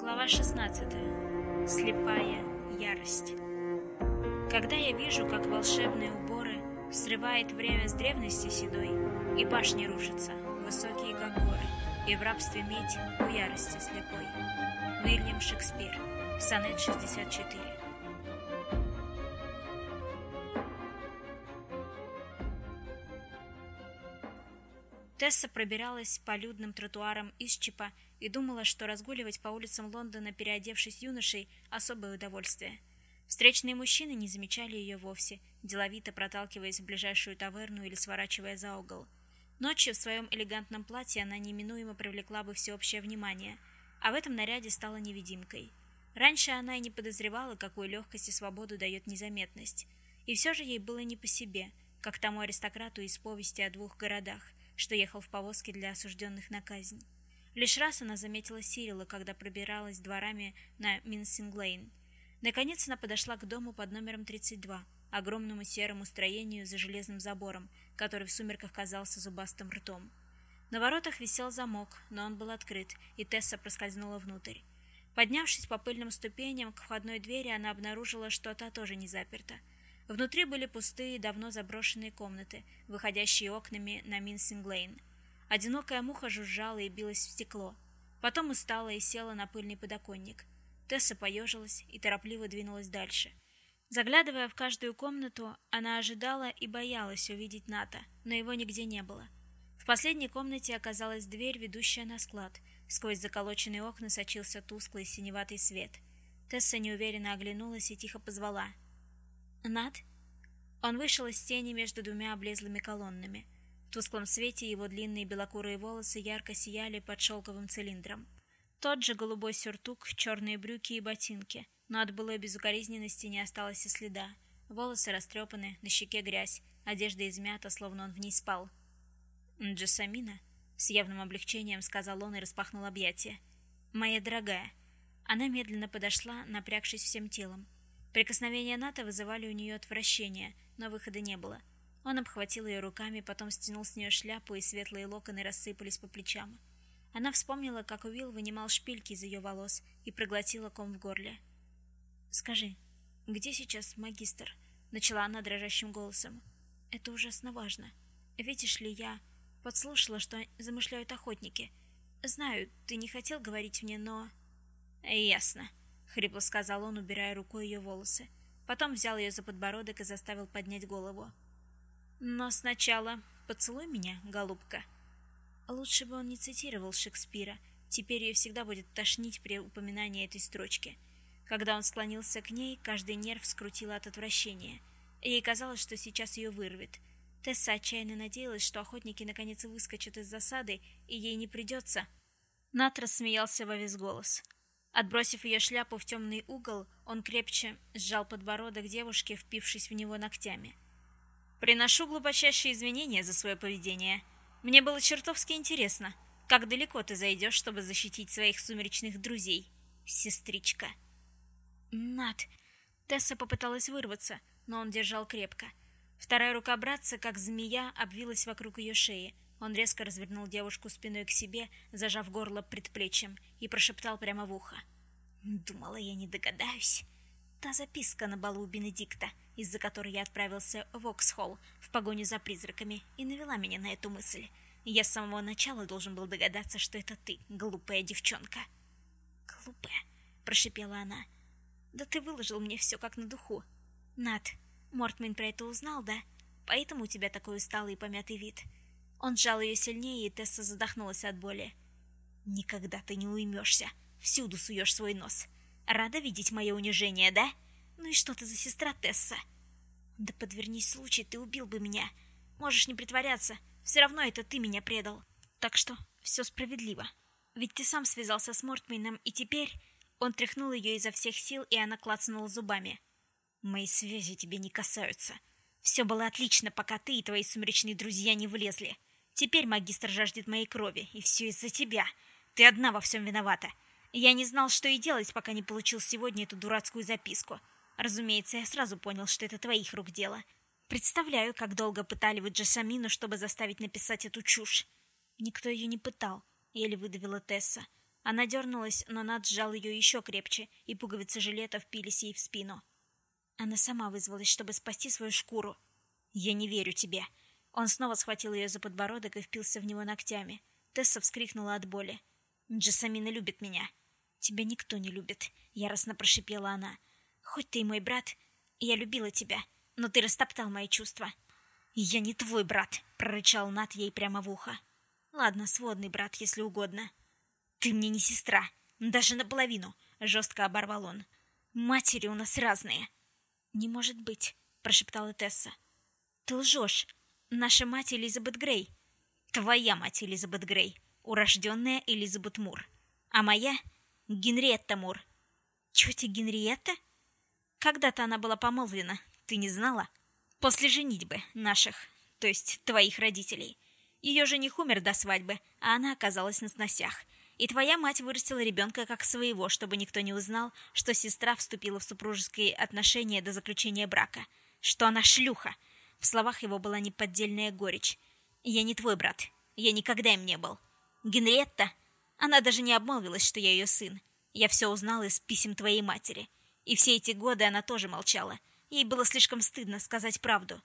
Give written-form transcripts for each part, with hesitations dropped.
Глава 16. Слепая ярость. Когда я вижу, как волшебные уборы срывает время с древности седой, и башни рушатся, высокие как горы, и в рабстве медь у ярости слепой. Уильям Шекспир. Сонет 64. Тесса пробиралась по людным тротуарам Исчипа и думала, что разгуливать по улицам Лондона, переодевшись юношей, особое удовольствие. Встречные мужчины не замечали ее вовсе, деловито проталкиваясь в ближайшую таверну или сворачивая за угол. Ночью в своем элегантном платье она неминуемо привлекла бы всеобщее внимание, а в этом наряде стала невидимкой. Раньше она и не подозревала, какую легкость и свободу дает незаметность. И все же ей было не по себе, как тому аристократу из повести о двух городах, что ехал в повозке для осужденных на казнь. Лишь раз она заметила Сирила, когда пробиралась дворами на Минсинг-Лейн. Наконец она подошла к дому под номером 32, огромному серому строению за железным забором, который в сумерках казался зубастым ртом. На воротах висел замок, но он был открыт, и Тесса проскользнула внутрь. Поднявшись по пыльным ступеням к входной двери, она обнаружила, что та тоже не заперта. Внутри были пустые, давно заброшенные комнаты, выходящие окнами на Минсинг-Лейн. Одинокая муха жужжала и билась в стекло. Потом устала и села на пыльный подоконник. Тесса поежилась и торопливо двинулась дальше. Заглядывая в каждую комнату, она ожидала и боялась увидеть Ната, но его нигде не было. В последней комнате оказалась дверь, ведущая на склад. Сквозь заколоченные окна сочился тусклый синеватый свет. Тесса неуверенно оглянулась и тихо позвала: «Нат?» Он вышел из тени между двумя облезлыми колоннами. В тусклом свете его длинные белокурые волосы ярко сияли под шелковым цилиндром. Тот же голубой сюртук, черные брюки и ботинки, но от былой безукоризненности не осталось и следа. Волосы растрепаны, на щеке грязь, одежда измята, словно он в ней спал. «Джессамина?» — с явным облегчением сказал он и распахнул объятия. «Моя дорогая». Она медленно подошла, напрягшись всем телом. Прикосновения Ната вызывали у нее отвращение, но выхода не было. Он обхватил ее руками, потом стянул с нее шляпу, и светлые локоны рассыпались по плечам. Она вспомнила, как Уилл вынимал шпильки из ее волос и проглотила ком в горле. «Скажи, где сейчас магистр?» — начала она дрожащим голосом. «Это ужасно важно. Видишь ли, я подслушала, что замышляют охотники. Знаю, ты не хотел говорить мне, но...» «Ясно», — хрипло сказал он, убирая рукой ее волосы. Потом взял ее за подбородок и заставил поднять голову. «Но сначала поцелуй меня, голубка». Лучше бы он не цитировал Шекспира. Теперь ее всегда будет тошнить при упоминании этой строчки. Когда он склонился к ней, каждый нерв скрутило от отвращения. Ей казалось, что сейчас ее вырвет. Тесса отчаянно надеялась, что охотники наконец выскочат из засады, и ей не придется. Нат рассмеялся во весь голос. Отбросив ее шляпу в темный угол, он крепче сжал подбородок девушки, впившись в него ногтями. «Приношу глубочайшие извинения за свое поведение. Мне было чертовски интересно, как далеко ты зайдешь, чтобы защитить своих сумеречных друзей, сестричка». «Нат!» Тесса попыталась вырваться, но он держал крепко. Вторая рука братца, как змея, обвилась вокруг ее шеи. Он резко развернул девушку спиной к себе, зажав горло предплечьем, и прошептал прямо в ухо: «Думала, я не догадаюсь. Та записка на балу у Бенедикта, из-за которой я отправился в Оксхолл в погоню за призраками, и навела меня на эту мысль. Я с самого начала должен был догадаться, что это ты, глупая девчонка». «Глупая», — прошипела она. «Да ты выложил мне все как на духу. Нат, Мортмейн про это узнал, да? Поэтому у тебя такой усталый и помятый вид». Он сжал ее сильнее, и Тесса задохнулась от боли. «Никогда ты не уймешься. Всюду суешь свой нос. Рада видеть мое унижение, да? Ну и что ты за сестра, Тесса?» «Да подвернись случай, ты убил бы меня. Можешь не притворяться. Все равно это ты меня предал. Так что все справедливо. Ведь ты сам связался с Мортмейном, и теперь...» Он тряхнул ее изо всех сил, и она клацнула зубами. «Мои связи тебе не касаются. Все было отлично, пока ты и твои сумеречные друзья не влезли. Теперь магистр жаждет моей крови, и все из-за тебя. Ты одна во всем виновата. Я не знал, что и делать, пока не получил сегодня эту дурацкую записку. Разумеется, я сразу понял, что это твоих рук дело. Представляю, как долго пытали вы Джессамину, чтобы заставить написать эту чушь». «Никто ее не пытал», — еле выдавила Тесса. Она дернулась, но Нат сжал ее еще крепче, и пуговицы жилета впились ей в спину. Она сама вызвалась, чтобы спасти свою шкуру. «Я не верю тебе». Он снова схватил ее за подбородок и впился в него ногтями. Тесса вскрикнула от боли. «Джессамина любит меня». «Тебя никто не любит», — яростно прошипела она. «Хоть ты и мой брат, я любила тебя, но ты растоптал мои чувства». «Я не твой брат», — прорычал Нат ей прямо в ухо. «Ладно, сводный брат, если угодно». «Ты мне не сестра, даже наполовину», — жестко оборвал он. «Матери у нас разные». «Не может быть», — прошептала Тесса. «Ты лжешь. Наша мать Элизабет Грей». «Твоя мать Элизабет Грей, урожденная Элизабет Мур. А моя — Генриетта Мур». «Тетя Генриетта?» «Когда-то она была помолвлена, ты не знала?» «После женитьбы наших, то есть твоих родителей. Ее жених умер до свадьбы, а она оказалась на сносях. И твоя мать вырастила ребенка как своего, чтобы никто не узнал, что сестра вступила в супружеские отношения до заключения брака. Что она шлюха». В словах его была неподдельная горечь. «Я не твой брат. Я никогда им не был. Генриетта, она даже не обмолвилась, что я ее сын. Я все узнала из писем твоей матери. И все эти годы она тоже молчала. Ей было слишком стыдно сказать правду».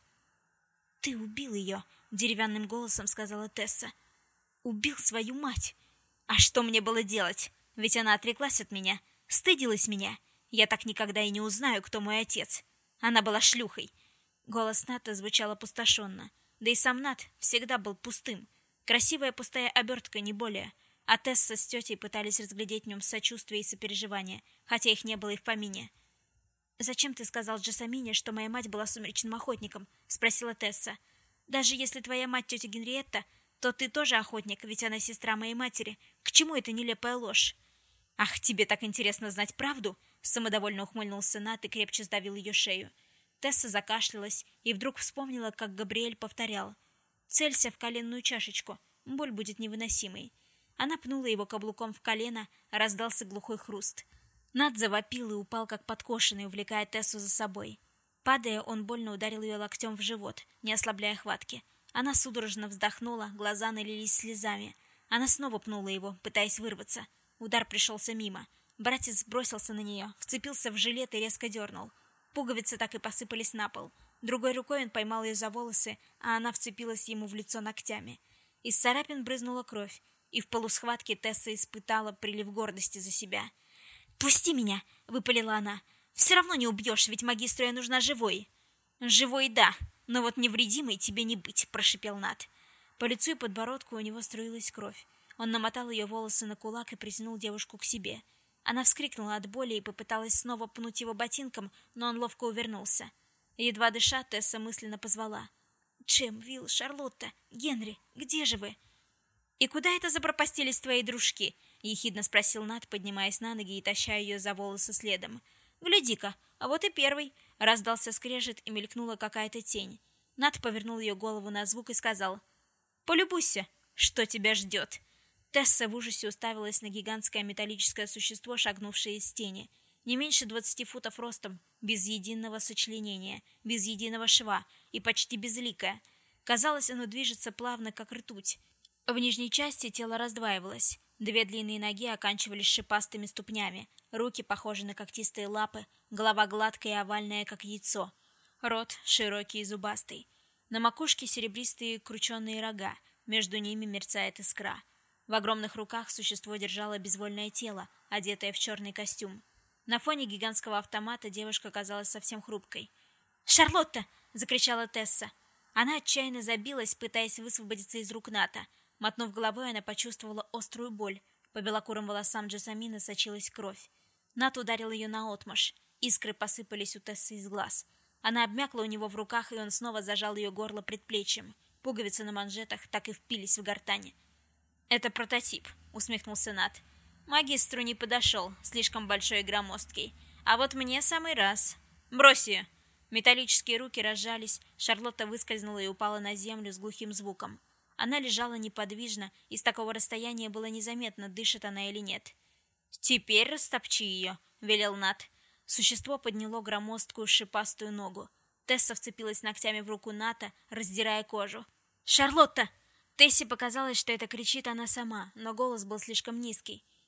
«Ты убил ее», — деревянным голосом сказала Тесса. «Убил свою мать. А что мне было делать? Ведь она отреклась от меня, стыдилась меня. Я так никогда и не узнаю, кто мой отец. Она была шлюхой». Голос Ната звучал опустошенно. Да и сам Нат всегда был пустым. Красивая пустая обертка, не более. А Тесса с тетей пытались разглядеть в нем сочувствие и сопереживание, хотя их не было и в помине. «Зачем ты сказал Джессамине, что моя мать была сумеречным охотником?» — спросила Тесса. «Даже если твоя мать тетя Генриетта, то ты тоже охотник, ведь она сестра моей матери. К чему эта нелепая ложь?» «Ах, тебе так интересно знать правду?» — самодовольно ухмыльнулся Нат и крепче сдавил ее шею. Тесса закашлялась и вдруг вспомнила, как Габриэль повторял: «Целься в коленную чашечку, боль будет невыносимой». Она пнула его каблуком в колено, раздался глухой хруст. Нат завопил и упал как подкошенный, увлекая Тессу за собой. Падая, он больно ударил ее локтем в живот, не ослабляя хватки. Она судорожно вздохнула, глаза налились слезами. Она снова пнула его, пытаясь вырваться. Удар пришелся мимо. Братец бросился на нее, вцепился в жилет и резко дернул. Пуговицы так и посыпались на пол. Другой рукой он поймал ее за волосы, а она вцепилась ему в лицо ногтями. Из царапин брызнула кровь, и в полусхватке Тесса испытала прилив гордости за себя. «Пусти меня!» — выпалила она. «Все равно не убьешь, ведь магистру я нужна живой». «Живой, да, но вот невредимой тебе не быть», — прошипел Нат. По лицу и подбородку у него струилась кровь. Он намотал ее волосы на кулак и притянул девушку к себе. Она вскрикнула от боли и попыталась снова пнуть его ботинком, но он ловко увернулся. Едва дыша, Тесса мысленно позвала: «Джем, Вилл, Шарлотта, Генри, где же вы?» «И куда это запропастились твои дружки?» — ехидно спросил Нат, поднимаясь на ноги и таща ее за волосы следом. «Гляди-ка, а вот и первый!» — раздался скрежет, и мелькнула какая-то тень. Нат повернул ее голову на звук и сказал: «Полюбуйся, что тебя ждет!» Тесса в ужасе уставилась на гигантское металлическое существо, шагнувшее из тени. Не меньше 20 футов ростом, без единого сочленения, без единого шва и почти безликое. Казалось, оно движется плавно, как ртуть. В нижней части тело раздваивалось. Две длинные ноги оканчивались шипастыми ступнями, руки похожи на когтистые лапы, голова гладкая и овальная, как яйцо. Рот широкий и зубастый. На макушке серебристые крученые рога, между ними мерцает искра. В огромных руках существо держало безвольное тело, одетое в черный костюм. На фоне гигантского автомата девушка казалась совсем хрупкой. «Шарлотта!» — закричала Тесса. Она отчаянно забилась, пытаясь высвободиться из рук Ната. Мотнув головой, она почувствовала острую боль. По белокурым волосам Джессамины сочилась кровь. Нат ударил ее наотмашь. Искры посыпались у Тессы из глаз. Она обмякла у него в руках, и он снова зажал ее горло предплечьем. Пуговицы на манжетах так и впились в гортань. «Это прототип», — усмехнулся Нат. «Магистру не подошел, слишком большой и громоздкий. А вот мне самый раз. Брось ее!» Металлические руки разжались, Шарлотта выскользнула и упала на землю с глухим звуком. Она лежала неподвижно, и с такого расстояния было незаметно, дышит она или нет. «Теперь растопчи ее», — велел Нат. Существо подняло громоздкую шипастую ногу. Тесса вцепилась ногтями в руку Ната, раздирая кожу. «Шарлотта!» Тессе показалось, что это кричит она сама, но голос был слишком низкий.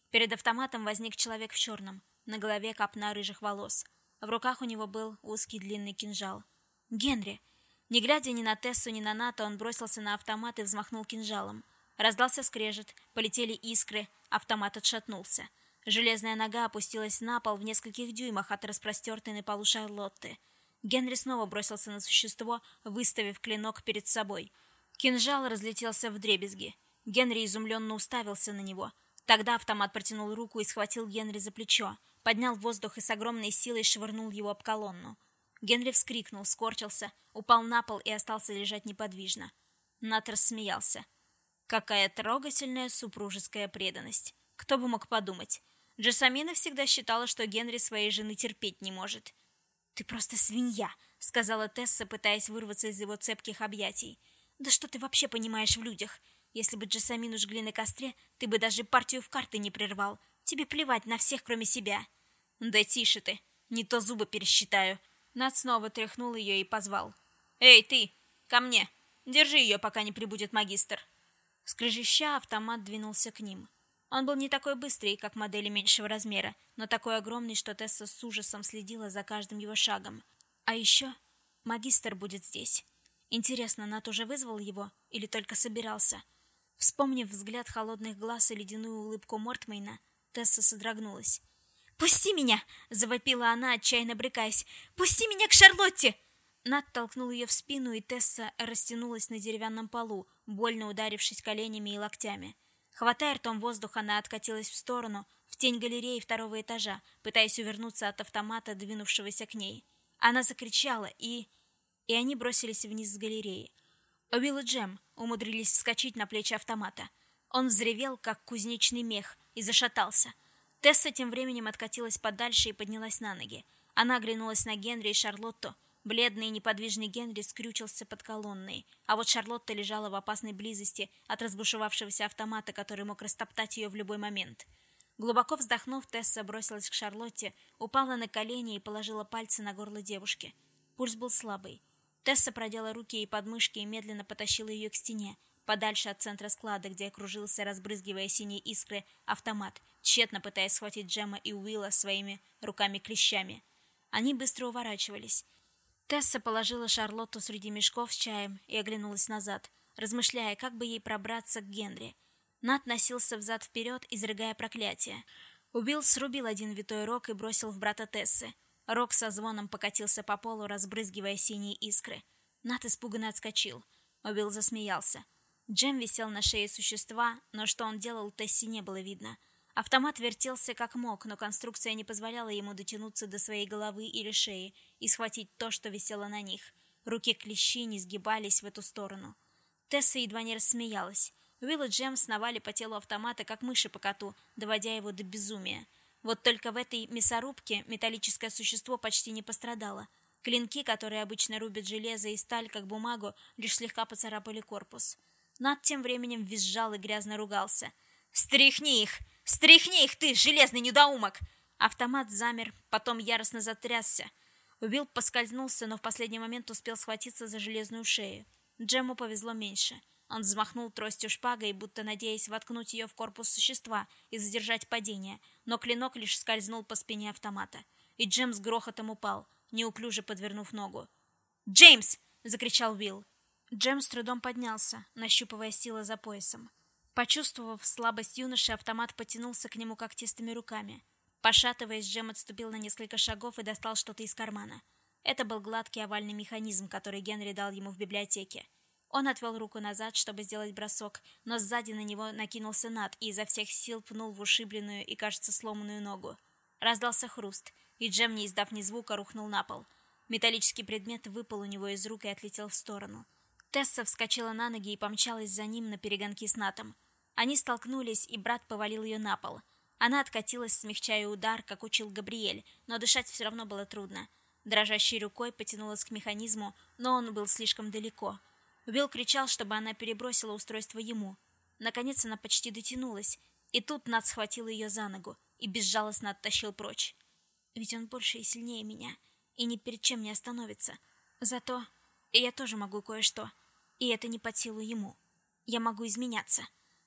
Перед автоматом возник человек в черном, на голове копна рыжих волос. В руках у него был узкий длинный кинжал. «Генри!» Не глядя ни на Тессу, ни на Ната, он бросился на автомат и взмахнул кинжалом. Раздался скрежет, полетели искры, автомат отшатнулся. Железная нога опустилась на пол в нескольких дюймах от распростертой на полу Шарлотты. Генри снова бросился на существо, выставив клинок перед собой. Кинжал разлетелся вдребезги. Генри изумленно уставился на него. Тогда автомат протянул руку и схватил Генри за плечо, поднял в воздух и с огромной силой швырнул его об колонну. Генри вскрикнул, скорчился, упал на пол и остался лежать неподвижно. Нат рассмеялся. Какая трогательная супружеская преданность. Кто бы мог подумать. Джессамина всегда считала, что Генри своей жены терпеть не может. «Ты просто свинья», — сказала Тесса, пытаясь вырваться из его цепких объятий. «Да что ты вообще понимаешь в людях? Если бы Джессамину жгли на костре, ты бы даже партию в карты не прервал. Тебе плевать на всех, кроме себя». «Да тише ты, не то зубы пересчитаю». Нат снова тряхнул ее и позвал. «Эй, ты, ко мне! Держи ее, пока не прибудет магистр!» Скрежеща, автомат двинулся к ним. Он был не такой быстрый, как модели меньшего размера, но такой огромный, что Тесса с ужасом следила за каждым его шагом. А еще магистр будет здесь. Интересно, Нат уже вызвал его или только собирался? Вспомнив взгляд холодных глаз и ледяную улыбку Мортмейна, Тесса содрогнулась. «Пусти меня!» — завопила она, отчаянно брыкаясь. «Пусти меня к Шарлотте!» Нат толкнул ее в спину, и Тесса растянулась на деревянном полу, больно ударившись коленями и локтями. Хватая ртом воздух, она откатилась в сторону, в тень галереи второго этажа, пытаясь увернуться от автомата, двинувшегося к ней. Она закричала, и они бросились вниз с галереи. Уилл и Джем умудрились вскочить на плечи автомата. Он взревел, как кузнечный мех, и зашатался. Тесса тем временем откатилась подальше и поднялась на ноги. Она оглянулась на Генри и Шарлотту. Бледный и неподвижный Генри скрючился под колонной, а вот Шарлотта лежала в опасной близости от разбушевавшегося автомата, который мог растоптать ее в любой момент. Глубоко вздохнув, Тесса бросилась к Шарлотте, упала на колени и положила пальцы на горло девушки. Пульс был слабый. Тесса продела руки ей под мышки и медленно потащила ее к стене, подальше от центра склада, где окружился, разбрызгивая синие искры, автомат, тщетно пытаясь схватить Джема и Уилла своими руками-клещами. Они быстро уворачивались. Тесса положила Шарлотту среди мешков с чаем и оглянулась назад, размышляя, как бы ей пробраться к Генри. Нат носился взад-вперед, изрыгая проклятия. Уилл срубил один витой рог и бросил в брата Тессы. Рог со звоном покатился по полу, разбрызгивая синие искры. Нат испуганно отскочил. Уилл засмеялся. Джем висел на шее существа, но что он делал, Тессе не было видно. Автомат вертелся как мог, но конструкция не позволяла ему дотянуться до своей головы или шеи и схватить то, что висело на них. Руки-клещи не сгибались в эту сторону. Тесса едва не рассмеялась. Уилл и Джем сновали по телу автомата, как мыши по коту, доводя его до безумия. Вот только в этой мясорубке металлическое существо почти не пострадало. Клинки, которые обычно рубят железо и сталь, как бумагу, лишь слегка поцарапали корпус. Над тем временем визжал и грязно ругался. «Стряхни их! Стряхни их, ты, железный недоумок!» Автомат замер, потом яростно затрясся. Уилл поскользнулся, но в последний момент успел схватиться за железную шею. Джему повезло меньше. Он взмахнул тростью шпагой, будто надеясь воткнуть ее в корпус существа и задержать падение, но клинок лишь скользнул по спине автомата. И Джем с грохотом упал, неуклюже подвернув ногу. «Джеймс!» — закричал Уилл. Джем с трудом поднялся, нащупывая силы за поясом. Почувствовав слабость юноши, автомат потянулся к нему когтистыми руками. Пошатываясь, Джем отступил на несколько шагов и достал что-то из кармана. Это был гладкий овальный механизм, который Генри дал ему в библиотеке. Он отвел руку назад, чтобы сделать бросок, но сзади на него накинулся Нат и изо всех сил пнул в ушибленную и, кажется, сломанную ногу. Раздался хруст, и Джем, не издав ни звука, рухнул на пол. Металлический предмет выпал у него из рук и отлетел в сторону. Тесса вскочила на ноги и помчалась за ним на перегонки с Натом. Они столкнулись, и брат повалил ее на пол. Она откатилась, смягчая удар, как учил Габриэль, но дышать все равно было трудно. Дрожащей рукой потянулась к механизму, но он был слишком далеко. Уилл кричал, чтобы она перебросила устройство ему. Наконец она почти дотянулась, и тут Нат схватил ее за ногу и безжалостно оттащил прочь. Ведь он больше и сильнее меня, и ни перед чем не остановится. Зато я тоже могу кое-что, и это не под силу ему. Я могу изменяться.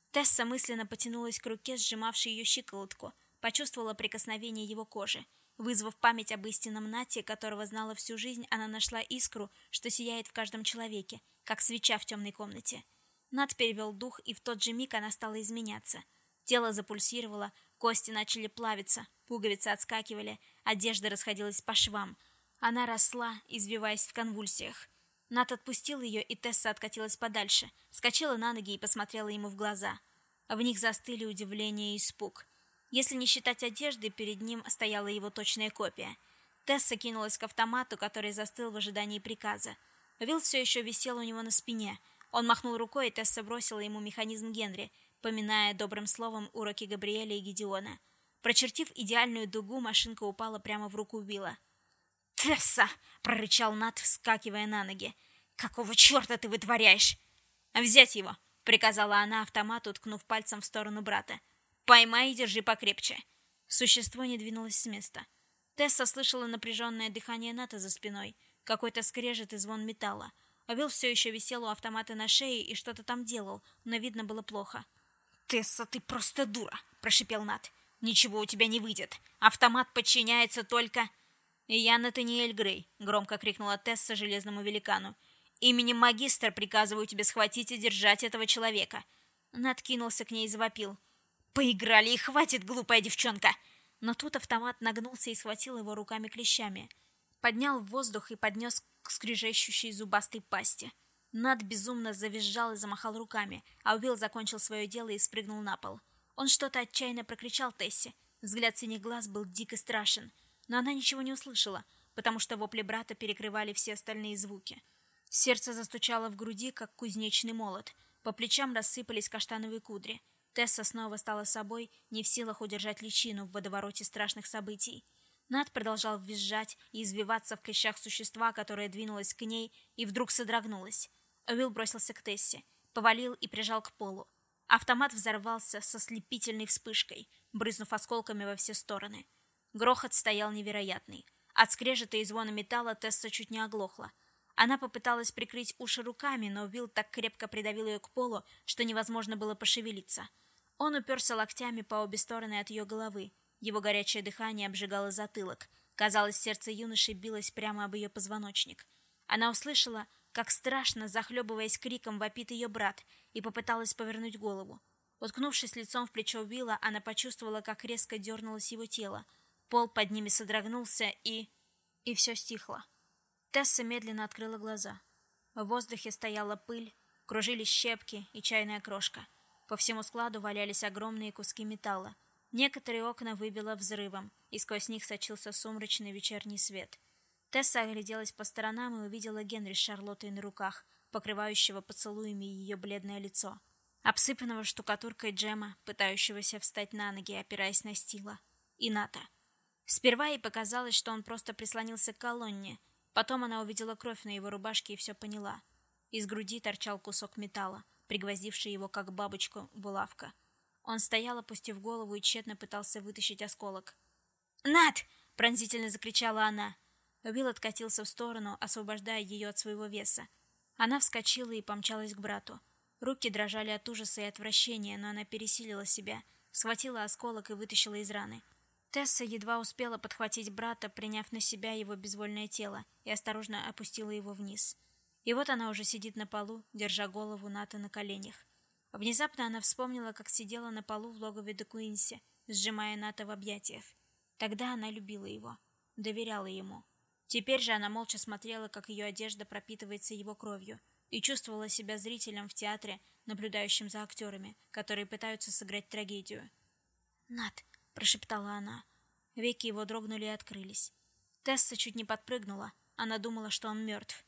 Тесса мысленно потянулась к руке, сжимавшей ее щиколотку, почувствовала прикосновение его кожи. Вызвав память об истинном Нате, которого знала всю жизнь, она нашла искру, что сияет в каждом человеке, как свеча в темной комнате. Нат перевел дух, и в тот же миг она стала изменяться. Тело запульсировало, кости начали плавиться, пуговицы отскакивали, одежда расходилась по швам. Она росла, извиваясь в конвульсиях. Нат отпустил ее, и Тесса откатилась подальше, вскочила на ноги и посмотрела ему в глаза. В них застыли удивление и испуг. Если не считать одежды, перед ним стояла его точная копия. Тесса кинулась к автомату, который застыл в ожидании приказа. Уилл все еще висел у него на спине. Он махнул рукой, и Тесса бросила ему механизм Генри, поминая добрым словом уроки Габриэля и Гедеона. Прочертив идеальную дугу, машинка упала прямо в руку Уилла. «Тесса!» — прорычал Нат, вскакивая на ноги. «Какого черта ты вытворяешь?» «Взять его!» — приказала она автомату, ткнув пальцем в сторону брата. «Поймай и держи покрепче!» Существо не двинулось с места. Тесса слышала напряженное дыхание Ната за спиной, какой-то скрежет и звон металла. Уилл все еще висел у автомата на шее и что-то там делал, но видно было плохо. «Тесса, ты просто дура!» — прошипел Нат. «Ничего у тебя не выйдет. Автомат подчиняется только...» «Я Натаниэль Грей», — громко крикнула Тесса железному великану. «Именем магистра приказываю тебе схватить и держать этого человека». Нат кинулся к ней и завопил. «Поиграли и хватит, глупая девчонка!» Но тут автомат нагнулся и схватил его руками-клещами. Поднял в воздух и поднес к скрежещущей зубастой пасти. Нат безумно завизжал и замахал руками, а Уилл закончил свое дело и спрыгнул на пол. Он что-то отчаянно прокричал Тессе. Взгляд синих глаз был дико страшен. Но она ничего не услышала, потому что вопли брата перекрывали все остальные звуки. Сердце застучало в груди, как кузнечный молот. По плечам рассыпались каштановые кудри. Тесса снова стала собой, не в силах удержать личину в водовороте страшных событий. Нат продолжал визжать и извиваться в клещах существа, которое двинулось к ней и вдруг содрогнулось. Уилл бросился к Тессе, повалил и прижал к полу. Автомат взорвался со слепительной вспышкой, брызнув осколками во все стороны. Грохот стоял невероятный. От скрежета и звона металла Тесса чуть не оглохла. Она попыталась прикрыть уши руками, но Уилл так крепко придавил ее к полу, что невозможно было пошевелиться. Он уперся локтями по обе стороны от ее головы. Его горячее дыхание обжигало затылок. Казалось, сердце юноши билось прямо об ее позвоночник. Она услышала, как страшно, захлебываясь криком, вопит ее брат, и попыталась повернуть голову. Уткнувшись лицом в плечо Уилла, она почувствовала, как резко дернулось его тело. Пол под ними содрогнулся, и все стихло. Тесса медленно открыла глаза. В воздухе стояла пыль, кружились щепки и чайная крошка. По всему складу валялись огромные куски металла. Некоторые окна выбило взрывом, и сквозь них сочился сумрачный вечерний свет. Тесса огляделась по сторонам и увидела Генри с Шарлоттой на руках, покрывающего поцелуями ее бледное лицо, обсыпанного штукатуркой Джема, пытающегося встать на ноги, опираясь на стила, и Ната. Сперва ей показалось, что он просто прислонился к колонне. Потом она увидела кровь на его рубашке и все поняла. Из груди торчал кусок металла, пригвоздивший его, как бабочку, булавка. Он стоял, опустив голову, и тщетно пытался вытащить осколок. «Нат!» — пронзительно закричала она. Уилл откатился в сторону, освобождая ее от своего веса. Она вскочила и помчалась к брату. Руки дрожали от ужаса и отвращения, но она пересилила себя, схватила осколок и вытащила из раны. Тесса едва успела подхватить брата, приняв на себя его безвольное тело, и осторожно опустила его вниз. И вот она уже сидит на полу, держа голову Ната на коленях. Внезапно она вспомнила, как сидела на полу в логове де Куинси, сжимая Ната в объятиях. Тогда она любила его, доверяла ему. Теперь же она молча смотрела, как ее одежда пропитывается его кровью, и чувствовала себя зрителем в театре, наблюдающим за актерами, которые пытаются сыграть трагедию. «Нат!» — прошептала она. Веки его дрогнули и открылись. Тесса чуть не подпрыгнула. Она думала, что он мертв.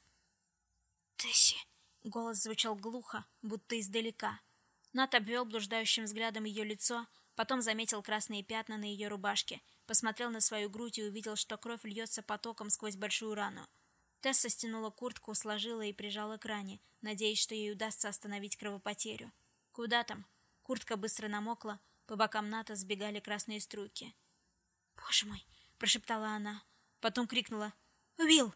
«Тесси!» — голос звучал глухо, будто издалека. Нат обвел блуждающим взглядом ее лицо, потом заметил красные пятна на ее рубашке, посмотрел на свою грудь и увидел, что кровь льется потоком сквозь большую рану. Тесса стянула куртку, сложила и прижала к ране, надеясь, что ей удастся остановить кровопотерю. Куда там? Куртка быстро намокла, по бокам Ната сбегали красные струйки. «Боже мой!» — прошептала она. Потом крикнула: «Уилл!»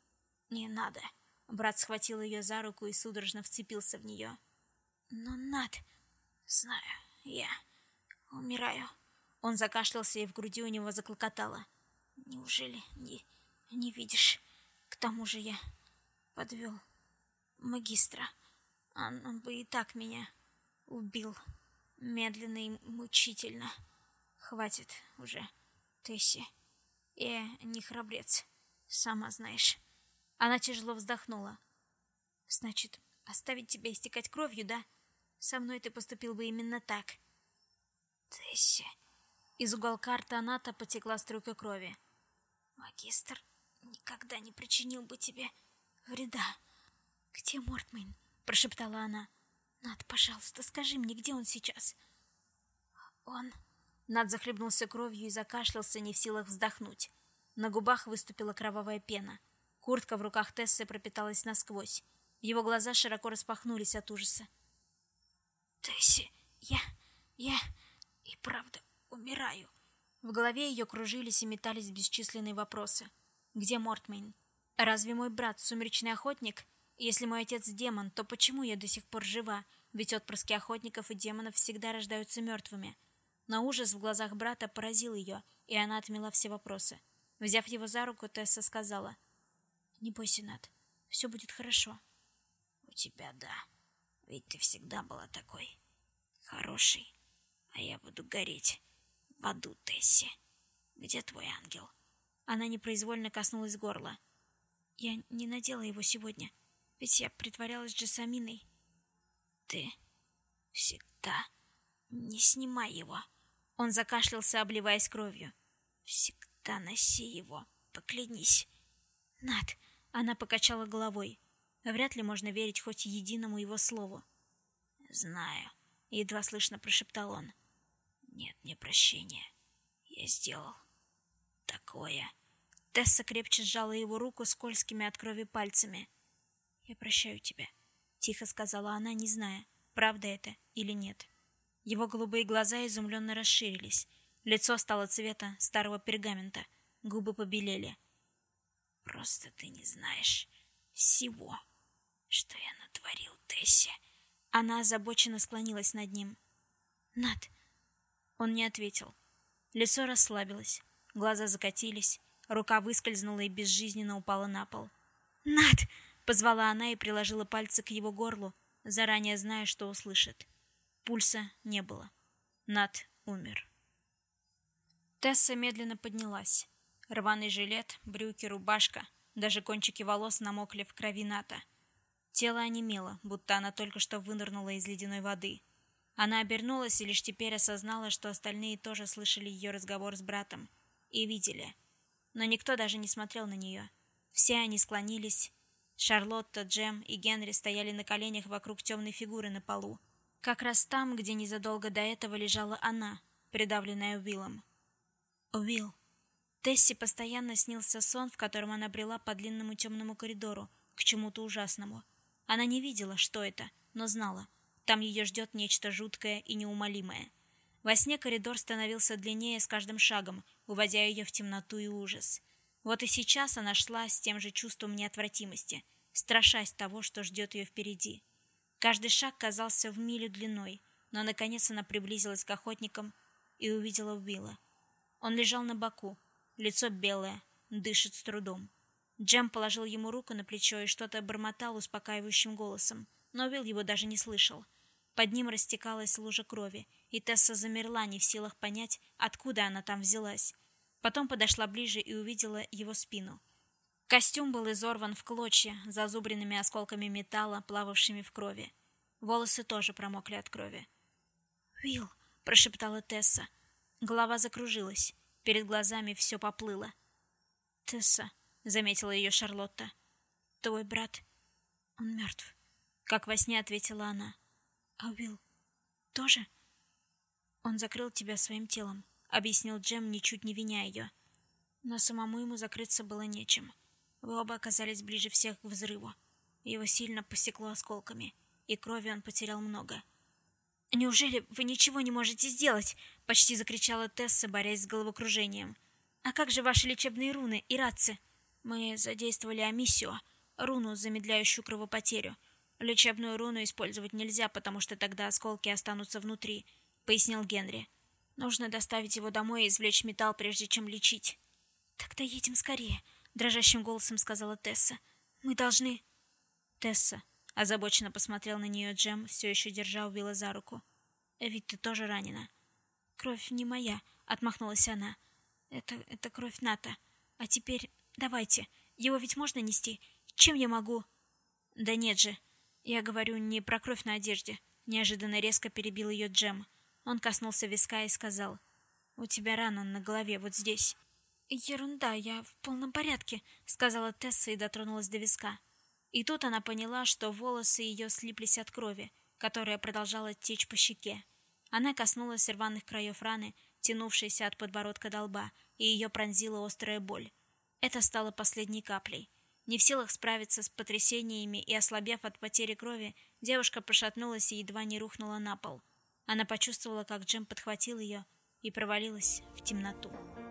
«Не надо!» Брат схватил ее за руку и судорожно вцепился в нее. «Но, Нат, Знаю, я умираю. Он закашлялся, и в груди у него заклокотало. Неужели не видишь? К тому же я подвел магистра. Он бы и так меня убил. Медленно и мучительно. Хватит уже, Тесси. Я не храбрец, сама знаешь. Она тяжело вздохнула. Значит, оставить тебя истекать кровью, да? Со мной ты поступил бы именно так. Тесси. Из уголка рта Ната потекла струйка крови. Магистр никогда не причинил бы тебе вреда. Где Мортмейн? Прошептала она. Над, пожалуйста, скажи мне, где он сейчас? Он... Над захлебнулся кровью и закашлялся, не в силах вздохнуть. На губах выступила кровавая пена. Куртка в руках Тессы пропиталась насквозь. Его глаза широко распахнулись от ужаса. Тесси, я и правда умираю. В голове ее кружились и метались бесчисленные вопросы. Где Мортмейн? Разве мой брат сумеречный охотник? Если мой отец демон, то почему я до сих пор жива? Ведь отпрыски охотников и демонов всегда рождаются мертвыми. Но ужас в глазах брата поразил ее, и она отмела все вопросы. Взяв его за руку, Тесса сказала: «Не бойся, Нат, все будет хорошо». «У тебя да, ведь ты всегда была такой хороший, а я буду гореть в аду, Тесси. Где твой ангел?» Она непроизвольно коснулась горла. «Я не надела его сегодня, ведь я притворялась Джессаминой». «Ты всегда не снимай его». Он закашлялся, обливаясь кровью. «Всегда носи его, поклянись». «Над!» — она покачала головой. Вряд ли можно верить хоть единому его слову. «Знаю», — едва слышно прошептал он. «Нет мне прощения. Я сделал такое». Тесса крепче сжала его руку скользкими от крови пальцами. «Я прощаю тебя», — тихо сказала она, не зная, правда это или нет. Его голубые глаза изумленно расширились. Лицо стало цвета старого пергамента. Губы побелели. «Просто ты не знаешь всего, что я натворил, Тесси». Она озабоченно склонилась над ним. «Над!» Он не ответил. Лицо расслабилось, глаза закатились, рука выскользнула и безжизненно упала на пол. «Над!» — позвала она и приложила пальцы к его горлу, заранее зная, что услышит. Пульса не было. Над умер. Тесса медленно поднялась. Рваный жилет, брюки, рубашка, даже кончики волос намокли в крови Ната. Тело онемело, будто она только что вынырнула из ледяной воды. Она обернулась и лишь теперь осознала, что остальные тоже слышали ее разговор с братом и видели. Но никто даже не смотрел на нее. Все они склонились. Шарлотта, Джем и Генри стояли на коленях вокруг темной фигуры на полу. Как раз там, где незадолго до этого лежала она, придавленная Уиллом. Уилл. Тессе постоянно снился сон, в котором она брела по длинному темному коридору к чему-то ужасному. Она не видела, что это, но знала. Там ее ждет нечто жуткое и неумолимое. Во сне коридор становился длиннее с каждым шагом, уводя ее в темноту и ужас. Вот и сейчас она шла с тем же чувством неотвратимости, страшась того, что ждет ее впереди. Каждый шаг казался в милю длиной, но наконец она приблизилась к охотникам и увидела Уилла. Он лежал на боку, лицо белое, дышит с трудом. Джем положил ему руку на плечо и что-то бормотал успокаивающим голосом, но Уилл его даже не слышал. Под ним растекалась лужа крови, и Тесса замерла, не в силах понять, откуда она там взялась. Потом подошла ближе и увидела его спину. Костюм был изорван в клочья, зазубренными осколками металла, плававшими в крови. Волосы тоже промокли от крови. «Уилл!» – прошептала Тесса. Голова закружилась, перед глазами все поплыло. «Тесса», — заметила ее Шарлотта, — «твой брат, он мертв», — как во сне ответила она. «А Уилл тоже?» «Он закрыл тебя своим телом», — объяснил Джем, ничуть не виня ее. Но самому ему закрыться было нечем. Вы оба оказались ближе всех к взрыву. Его сильно посекло осколками, и крови он потерял много. «Неужели вы ничего не можете сделать?» — почти закричала Тесса, борясь с головокружением. «А как же ваши лечебные руны и рации?» «Мы задействовали Амиссио, руну, замедляющую кровопотерю. Лечебную руну использовать нельзя, потому что тогда осколки останутся внутри, пояснил Генри. Нужно доставить его домой и извлечь металл, прежде чем лечить. Тогда едем скорее, дрожащим голосом сказала Тесса. Мы должны... Тесса озабоченно посмотрел на нее Джем, все еще держа Уилла за руку. Ведь ты тоже ранена. Кровь не моя, отмахнулась она. Это кровь Ната. А теперь давайте. Его ведь можно нести? Чем я могу? Да нет же. Я говорю не про кровь на одежде. Неожиданно резко перебил ее Джем. Он коснулся виска и сказал: у тебя рана на голове вот здесь. Ерунда, я в полном порядке, сказала Тесса и дотронулась до виска. И тут она поняла, что волосы ее слиплись от крови, которая продолжала течь по щеке. Она коснулась рваных краев раны, тянувшейся от подбородка до лба, и ее пронзила острая боль. Это стало последней каплей. Не в силах справиться с потрясениями и ослабев от потери крови, девушка пошатнулась и едва не рухнула на пол. Она почувствовала, как Джем подхватил ее и провалилась в темноту.